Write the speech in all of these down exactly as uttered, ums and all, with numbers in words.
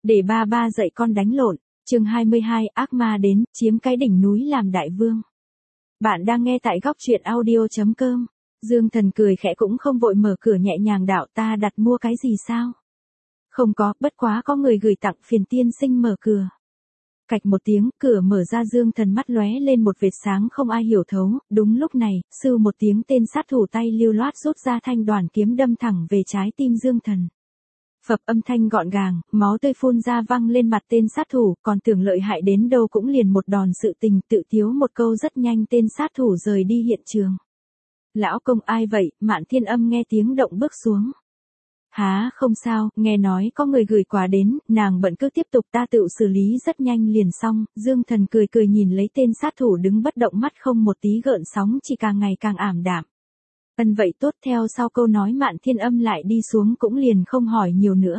Để ba ba dạy con đánh lộn. Chương hai mươi hai, ác ma đến, chiếm cái đỉnh núi làm đại vương. Bạn đang nghe tại góc truyện audio chấm com. Dương Thần cười khẽ cũng không vội mở cửa, nhẹ nhàng đạo: ta đặt mua cái gì sao? Không có, bất quá có người gửi tặng, phiền tiên sinh mở cửa. Cạch một tiếng, cửa mở ra. Dương Thần mắt lóe lên một vệt sáng không ai hiểu thấu. Đúng lúc này, sưu một tiếng, tên sát thủ tay lưu loát rút ra thanh đoàn kiếm đâm thẳng về trái tim Dương Thần. Phập, âm thanh gọn gàng, máu tươi phun ra văng lên mặt tên sát thủ, còn tưởng lợi hại đến đâu cũng liền một đòn sự tình, tự tiếu một câu rất nhanh tên sát thủ rời đi hiện trường. Lão công, ai vậy? Mạn Thiên Âm nghe tiếng động bước xuống. Há, không sao, nghe nói có người gửi quà đến, nàng bận cứ tiếp tục, ta tự xử lý rất nhanh liền xong. Dương Thần cười cười nhìn lấy tên sát thủ đứng bất động, mắt không một tí gợn sóng, chỉ càng ngày càng ảm đạm. Ân vậy tốt. Theo sau câu nói Mạn Thiên Âm lại đi xuống, cũng liền không hỏi nhiều nữa.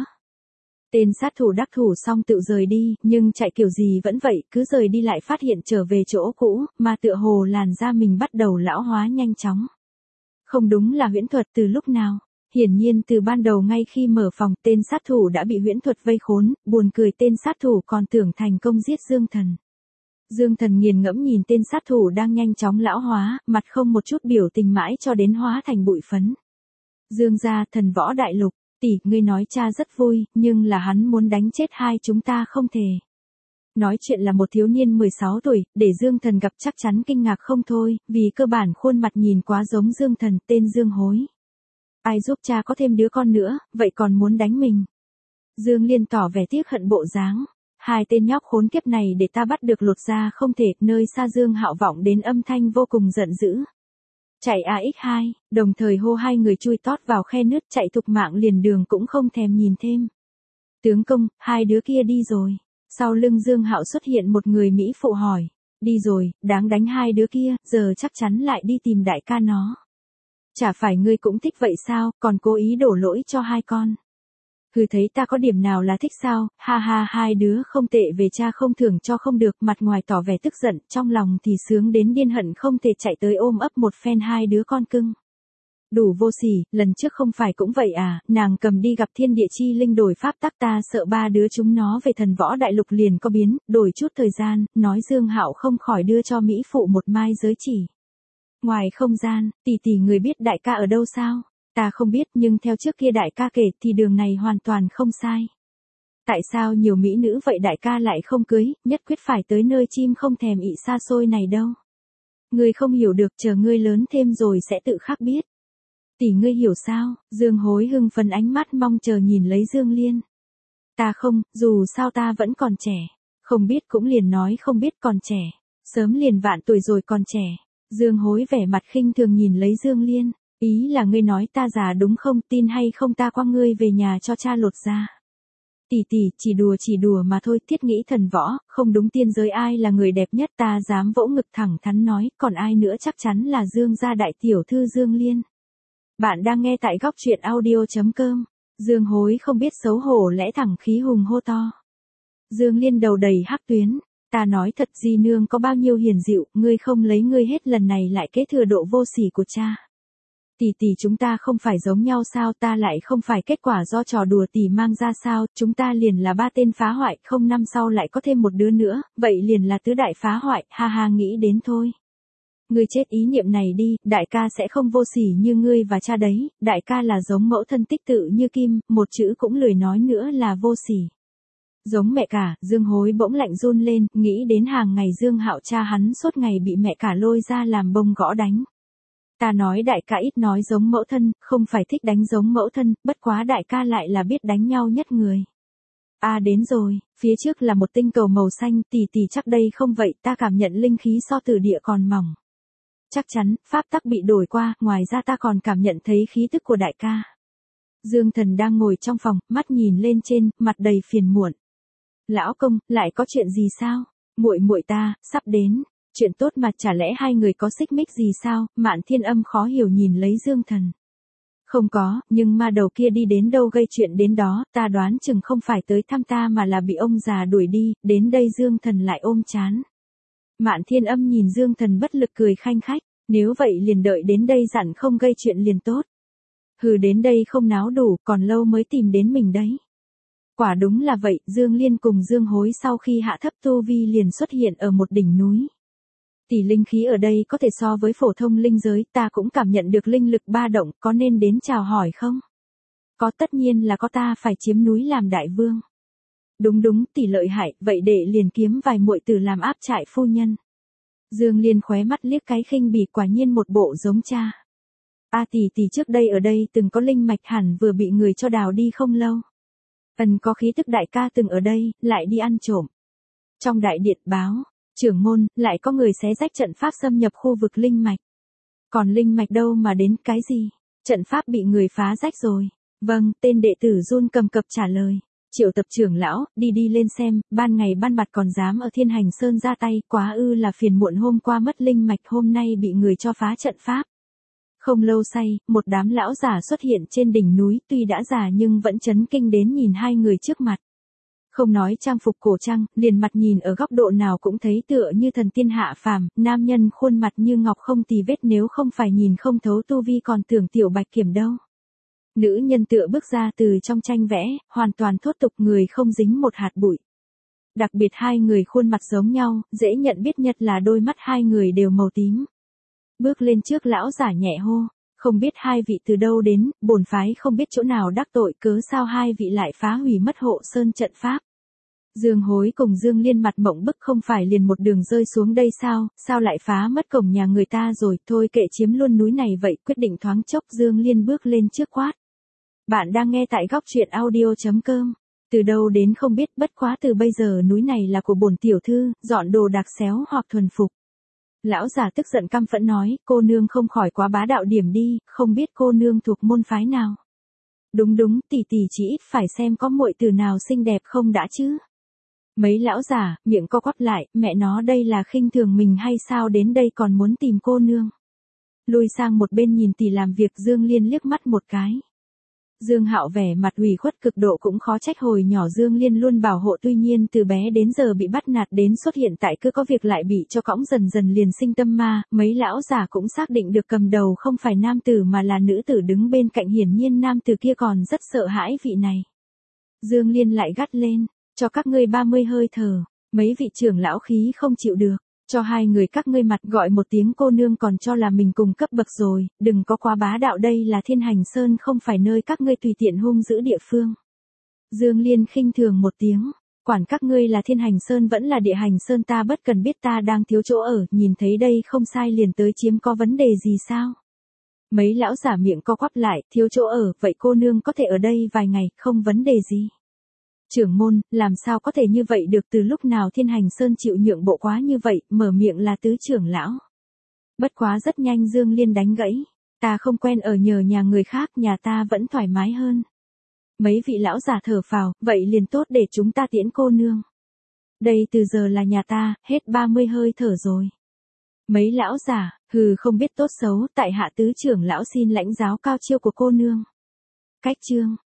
Tên sát thủ đắc thủ xong tự rời đi, nhưng chạy kiểu gì vẫn vậy, cứ rời đi lại phát hiện trở về chỗ cũ, mà tựa hồ làn da mình bắt đầu lão hóa nhanh chóng. Không đúng là huyễn thuật, từ lúc nào? Hiển nhiên từ ban đầu ngay khi mở phòng, tên sát thủ đã bị huyễn thuật vây khốn, buồn cười tên sát thủ còn tưởng thành công giết Dương Thần. Dương Thần nghiền ngẫm nhìn tên sát thủ đang nhanh chóng lão hóa, mặt không một chút biểu tình mãi cho đến hóa thành bụi phấn. Dương gia, Thần Võ Đại Lục, tỷ, ngươi nói cha rất vui, nhưng là hắn muốn đánh chết hai chúng ta không thể. Nói chuyện là một thiếu niên mười sáu tuổi, để Dương Thần gặp chắc chắn kinh ngạc không thôi, vì cơ bản khuôn mặt nhìn quá giống Dương Thần, tên Dương Hối. Ai giúp cha có thêm đứa con nữa, vậy còn muốn đánh mình? Dương Liên tỏ vẻ tiếc hận bộ dáng. Hai tên nhóc khốn kiếp này để ta bắt được lột ra không thể. Nơi xa Dương Hạo vọng đến âm thanh vô cùng giận dữ. Chạy a ích hai, đồng thời hô hai người chui tót vào khe nứt, chạy thục mạng liền đường cũng không thèm nhìn thêm. Tướng công, hai đứa kia đi rồi. Sau lưng Dương Hạo xuất hiện một người Mỹ phụ hỏi. Đi rồi, đáng đánh hai đứa kia, giờ chắc chắn lại đi tìm đại ca nó. Chả phải ngươi cũng thích vậy sao, còn cố ý đổ lỗi cho hai con. Hừ, thấy ta có điểm nào là thích sao, ha ha, hai đứa không tệ, về cha không thưởng cho không được, mặt ngoài tỏ vẻ tức giận, trong lòng thì sướng đến điên, hận không thể chạy tới ôm ấp một phen hai đứa con cưng. Đủ vô sỉ, lần trước không phải cũng vậy à, nàng cầm đi gặp thiên địa chi linh đổi pháp tắc, ta sợ ba đứa chúng nó về Thần Võ Đại Lục liền có biến, đổi chút thời gian, nói Dương Hạo không khỏi đưa cho Mỹ phụ một mai giới chỉ. Ngoài không gian, tỷ tỷ người biết đại ca ở đâu sao? Ta không biết, nhưng theo trước kia đại ca kể thì đường này hoàn toàn không sai. Tại sao nhiều mỹ nữ vậy đại ca lại không cưới, nhất quyết phải tới nơi chim không thèm ị xa xôi này đâu. Ngươi không hiểu được, chờ ngươi lớn thêm rồi sẽ tự khắc biết. Tỷ ngươi hiểu sao? Dương Hối hưng phấn ánh mắt mong chờ nhìn lấy Dương Liên. Ta không, dù sao ta vẫn còn trẻ. Không biết cũng liền nói không biết, còn trẻ. Sớm liền vạn tuổi rồi còn trẻ. Dương Hối vẻ mặt khinh thường nhìn lấy Dương Liên. Ý là ngươi nói ta già đúng không, tin hay không ta quăng ngươi về nhà cho cha lột ra. Tỷ tỷ, chỉ đùa chỉ đùa mà thôi, thiết nghĩ thần võ, không đúng tiên giới ai là người đẹp nhất, ta dám vỗ ngực thẳng thắn nói, còn ai nữa chắc chắn là Dương gia đại tiểu thư Dương Liên. Bạn đang nghe tại góc truyện audio chấm com. Dương Hối không biết xấu hổ lẽ thẳng khí hùng hô to. Dương Liên đầu đầy hắc tuyến. Ta nói thật, di nương có bao nhiêu hiền dịu, ngươi không lấy ngươi hết, lần này lại kế thừa độ vô sỉ của cha. Tỷ tỷ, chúng ta không phải giống nhau sao, ta lại không phải kết quả do trò đùa tỷ mang ra sao, chúng ta liền là ba tên phá hoại, không năm sau lại có thêm một đứa nữa, vậy liền là tứ đại phá hoại, ha ha, nghĩ đến thôi. Ngươi chết ý niệm này đi, đại ca sẽ không vô sỉ như ngươi và cha đấy, đại ca là giống mẫu thân tích tự như kim, một chữ cũng lười nói nữa là vô sỉ. Giống mẹ cả, Dương Hối bỗng lạnh run lên, nghĩ đến hàng ngày Dương Hạo cha hắn suốt ngày bị mẹ cả lôi ra làm bông gõ đánh. Ta nói đại ca ít nói giống mẫu thân, không phải thích đánh giống mẫu thân, bất quá đại ca lại là biết đánh nhau nhất người. À đến rồi, phía trước là một tinh cầu màu xanh, tỷ tỷ chắc đây không vậy, ta cảm nhận linh khí so từ địa còn mỏng. Chắc chắn, pháp tắc bị đổi qua, ngoài ra ta còn cảm nhận thấy khí tức của đại ca. Dương Thần đang ngồi trong phòng, mắt nhìn lên trên, mặt đầy phiền muộn. Lão công, lại có chuyện gì sao? Muội muội ta, sắp đến. Chuyện tốt mà, chả lẽ hai người có xích mích gì sao? Mạn Thiên Âm khó hiểu nhìn lấy Dương Thần. Không có, nhưng ma đầu kia đi đến đâu gây chuyện đến đó, ta đoán chừng không phải tới thăm ta mà là bị ông già đuổi đi, đến đây Dương Thần lại ôm chán. Mạn Thiên Âm nhìn Dương Thần bất lực cười khanh khách, nếu vậy liền đợi đến đây dặn không gây chuyện liền tốt. Hừ, đến đây không náo đủ, còn lâu mới tìm đến mình đấy. Quả đúng là vậy, Dương Liên cùng Dương Hối sau khi hạ thấp tu vi liền xuất hiện ở một đỉnh núi. Tỷ linh khí ở đây có thể so với phổ thông linh giới, ta cũng cảm nhận được linh lực ba động, có nên đến chào hỏi không? Có, tất nhiên là có, ta phải chiếm núi làm đại vương. Đúng đúng, tỷ lợi hại, vậy để liền kiếm vài muội tử làm áp trại phu nhân. Dương Liên khóe mắt liếc cái khinh bỉ, quả nhiên một bộ giống cha. A tỷ tỷ trước đây ở đây từng có linh mạch, hẳn vừa bị người cho đào đi không lâu. Ẩn có khí tức đại ca từng ở đây, lại đi ăn trộm. Trong đại điện báo, trưởng môn, lại có người xé rách trận pháp xâm nhập khu vực linh mạch. Còn linh mạch đâu mà đến, cái gì? Trận pháp bị người phá rách rồi. Vâng, tên đệ tử run cầm cập trả lời. Triệu tập trưởng lão, đi đi lên xem, ban ngày ban mặt còn dám ở Thiên Hành Sơn ra tay, quá ư là phiền muộn, hôm qua mất linh mạch, hôm nay bị người cho phá trận pháp. Không lâu say, một đám lão giả xuất hiện trên đỉnh núi, tuy đã già nhưng vẫn chấn kinh đến nhìn hai người trước mặt. Không nói trang phục cổ trang, liền mặt nhìn ở góc độ nào cũng thấy tựa như thần tiên hạ phàm, nam nhân khuôn mặt như ngọc không tì vết, nếu không phải nhìn không thấu tu vi còn tưởng Tiểu Bạch Kiểm đâu. Nữ nhân tựa bước ra từ trong tranh vẽ, hoàn toàn thốt tục, người không dính một hạt bụi. Đặc biệt hai người khuôn mặt giống nhau, dễ nhận biết nhất là đôi mắt hai người đều màu tím. Bước lên trước lão giả nhẹ hô, không biết hai vị từ đâu đến, bổn phái không biết chỗ nào đắc tội, cớ sao hai vị lại phá hủy mất hộ sơn trận pháp. Dương Hối cùng Dương Liên mặt mộng bức, không phải liền một đường rơi xuống đây sao, sao lại phá mất cổng nhà người ta rồi, thôi kệ, chiếm luôn núi này vậy, quyết định thoáng chốc. Dương Liên bước lên trước quát. Bạn đang nghe tại góc truyện audio chấm com. Từ đâu đến không biết, bất quá từ bây giờ núi này là của bổn tiểu thư, dọn đồ đạc xéo hoặc thuần phục. Lão già tức giận căm phẫn nói, cô nương không khỏi quá bá đạo điểm đi, không biết cô nương thuộc môn phái nào. Đúng đúng, tỷ tỷ chỉ ít phải xem có muội tử nào xinh đẹp không đã chứ. Mấy lão già, miệng co quắp lại, mẹ nó đây là khinh thường mình hay sao, đến đây còn muốn tìm cô nương. Lui sang một bên nhìn tỷ làm việc. Dương Liên liếc mắt một cái. Dương Hạo vẻ mặt ủy khuất cực độ, cũng khó trách hồi nhỏ Dương Liên luôn bảo hộ, tuy nhiên từ bé đến giờ bị bắt nạt đến xuất hiện tại cứ có việc lại bị cho cõng, dần dần liền sinh tâm ma. Mấy lão già cũng xác định được cầm đầu không phải nam tử mà là nữ tử đứng bên cạnh, hiển nhiên nam tử kia còn rất sợ hãi vị này. Dương Liên lại gắt lên, cho các ngươi ba mươi hơi thở. Mấy vị trưởng lão khí không chịu được, cho hai người các ngươi mặt gọi một tiếng cô nương còn cho là mình cùng cấp bậc rồi, đừng có quá bá đạo, đây là Thiên Hành Sơn không phải nơi các ngươi tùy tiện hung dữ địa phương. Dương Liên khinh thường một tiếng, quản các ngươi là Thiên Hành Sơn vẫn là Địa Hành Sơn, ta bất cần biết ta đang thiếu chỗ ở, nhìn thấy đây không sai liền tới chiếm, có vấn đề gì sao? Mấy lão giả miệng co quắp lại, thiếu chỗ ở, vậy cô nương có thể ở đây vài ngày, không vấn đề gì. Trưởng môn, làm sao có thể như vậy được, từ lúc nào Thiên Hành Sơn chịu nhượng bộ quá như vậy, mở miệng là tứ trưởng lão. Bất quá rất nhanh Dương Liên đánh gãy, ta không quen ở nhờ nhà người khác, nhà ta vẫn thoải mái hơn. Mấy vị lão giả thở phào, vậy liền tốt, để chúng ta tiễn cô nương. Đây từ giờ là nhà ta, hết ba mươi hơi thở rồi. Mấy lão giả, hừ, không biết tốt xấu, tại hạ tứ trưởng lão xin lãnh giáo cao chiêu của cô nương. Cách chương